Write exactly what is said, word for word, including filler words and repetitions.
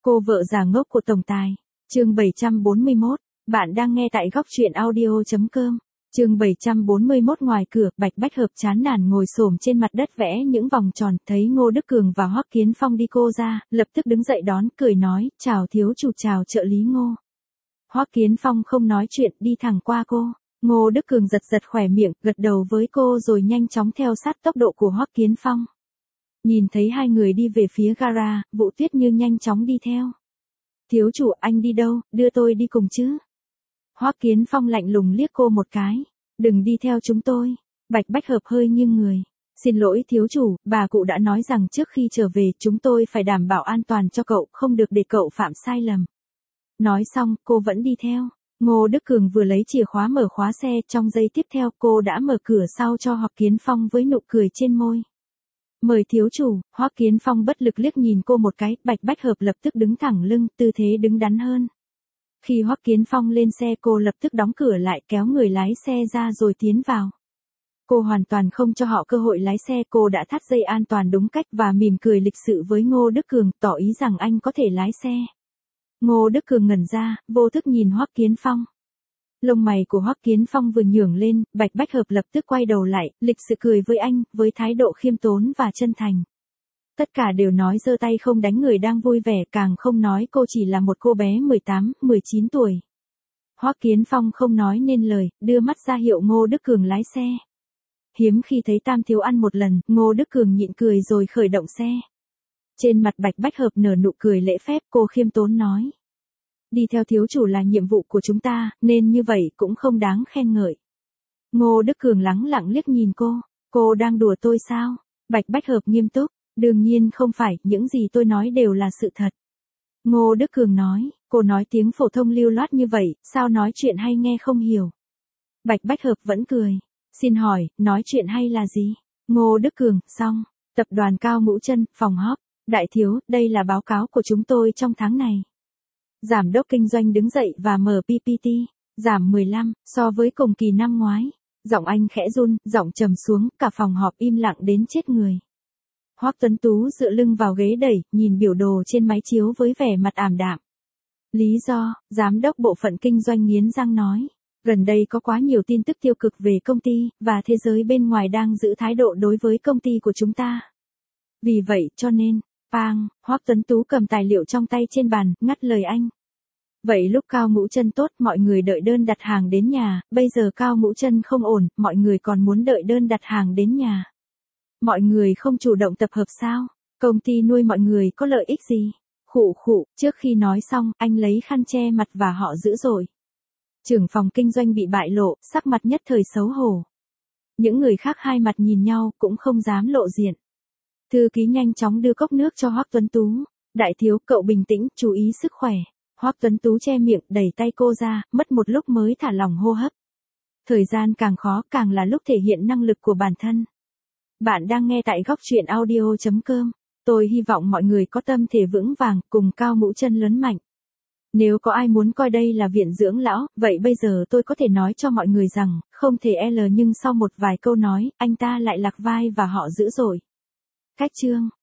Cô vợ già ngốc của tổng tài. Chương bảy trăm bốn mươi mốt. Bạn đang nghe tại góc truyện audio chấm com. Chương bảy trăm bốn mươi mốt. Ngoài cửa, Bạch Bách Hợp chán nản ngồi xổm trên mặt đất vẽ những vòng tròn, thấy Ngô Đức Cường và Hoắc Kiến Phong đi cô ra, lập tức đứng dậy đón, cười nói, chào thiếu chủ, chào trợ lý Ngô. Hoắc Kiến Phong không nói chuyện, đi thẳng qua cô. Ngô Đức Cường giật giật khỏe miệng, gật đầu với cô rồi nhanh chóng theo sát tốc độ của Hoắc Kiến Phong. Nhìn thấy hai người đi về phía gara, Vũ Tuyết Như nhanh chóng đi theo. Thiếu chủ, anh đi đâu, đưa tôi đi cùng chứ? Hoắc Kiến Phong lạnh lùng liếc cô một cái. Đừng đi theo chúng tôi. Bạch Bách Hợp hơi nghiêng người. Xin lỗi thiếu chủ, bà cụ đã nói rằng trước khi trở về chúng tôi phải đảm bảo an toàn cho cậu, không được để cậu phạm sai lầm. Nói xong, cô vẫn đi theo. Ngô Đức Cường vừa lấy chìa khóa mở khóa xe, trong giây tiếp theo cô đã mở cửa sau cho Hoắc Kiến Phong với nụ cười trên môi. Mời thiếu chủ. Hoắc Kiến Phong bất lực liếc nhìn cô một cái, Bạch Bách Hợp lập tức đứng thẳng lưng, tư thế đứng đắn hơn. Khi Hoắc Kiến Phong lên xe cô lập tức đóng cửa lại, kéo người lái xe ra rồi tiến vào. Cô hoàn toàn không cho họ cơ hội lái xe, cô đã thắt dây an toàn đúng cách và mỉm cười lịch sự với Ngô Đức Cường, tỏ ý rằng anh có thể lái xe. Ngô Đức Cường ngẩn ra, vô thức nhìn Hoắc Kiến Phong. Lông mày của Hoắc Kiến Phong vừa nhướng lên, Bạch Bách Hợp lập tức quay đầu lại, lịch sự cười với anh, với thái độ khiêm tốn và chân thành. Tất cả đều nói giơ tay không đánh người đang vui vẻ, càng không nói cô chỉ là một cô bé mười tám, mười chín tuổi. Hoắc Kiến Phong không nói nên lời, đưa mắt ra hiệu Ngô Đức Cường lái xe. Hiếm khi thấy tam thiếu ăn một lần, Ngô Đức Cường nhịn cười rồi khởi động xe. Trên mặt Bạch Bách Hợp nở nụ cười lễ phép, cô khiêm tốn nói. Đi theo thiếu chủ là nhiệm vụ của chúng ta, nên như vậy cũng không đáng khen ngợi. Ngô Đức Cường lắng lặng liếc nhìn cô. Cô đang đùa tôi sao? Bạch Bách Hợp nghiêm túc. Đương nhiên không phải, những gì tôi nói đều là sự thật. Ngô Đức Cường nói, cô nói tiếng phổ thông lưu loát như vậy, sao nói chuyện hay nghe không hiểu? Bạch Bách Hợp vẫn cười. Xin hỏi, nói chuyện hay là gì? Ngô Đức Cường, xong. Tập đoàn Cao Ngũ Chân, phòng họp. Đại thiếu, đây là báo cáo của chúng tôi trong tháng này. Giám đốc kinh doanh đứng dậy và mở pê pê tê. Giảm mười lăm, so với cùng kỳ năm ngoái. Giọng anh khẽ run, giọng trầm xuống, cả phòng họp im lặng đến chết người. Hoắc Tuấn Tú dựa lưng vào ghế đẩy, nhìn biểu đồ trên máy chiếu với vẻ mặt ảm đạm. Lý do, giám đốc bộ phận kinh doanh nghiến răng nói. Gần đây có quá nhiều tin tức tiêu cực về công ty, và thế giới bên ngoài đang giữ thái độ đối với công ty của chúng ta. Vì vậy, cho nên, pang, Hoắc Tuấn Tú cầm tài liệu trong tay trên bàn, ngắt lời anh. Vậy lúc Cao Ngũ Chân tốt, mọi người đợi đơn đặt hàng đến nhà, bây giờ Cao Ngũ Chân không ổn, mọi người còn muốn đợi đơn đặt hàng đến nhà. Mọi người không chủ động tập hợp sao? Công ty nuôi mọi người có lợi ích gì? Khụ khụ, trước khi nói xong, anh lấy khăn che mặt và họ dữ dội. Trưởng phòng kinh doanh bị bại lộ, sắc mặt nhất thời xấu hổ. Những người khác hai mặt nhìn nhau, cũng không dám lộ diện. Thư ký nhanh chóng đưa cốc nước cho Hoắc Tuấn Tú. Đại thiếu, cậu bình tĩnh, chú ý sức khỏe. Hoắc Tuấn Tú che miệng, đẩy tay cô ra, mất một lúc mới thả lỏng hô hấp. Thời gian càng khó, càng là lúc thể hiện năng lực của bản thân. Bạn đang nghe tại góc truyện audio chấm com. Tôi hy vọng mọi người có tâm thể vững vàng, cùng Cao Ngũ Chân lớn mạnh. Nếu có ai muốn coi đây là viện dưỡng lão, vậy bây giờ tôi có thể nói cho mọi người rằng, không thể L nhưng sau một vài câu nói, anh ta lại lạc vai và họ dữ dội. Cách chương.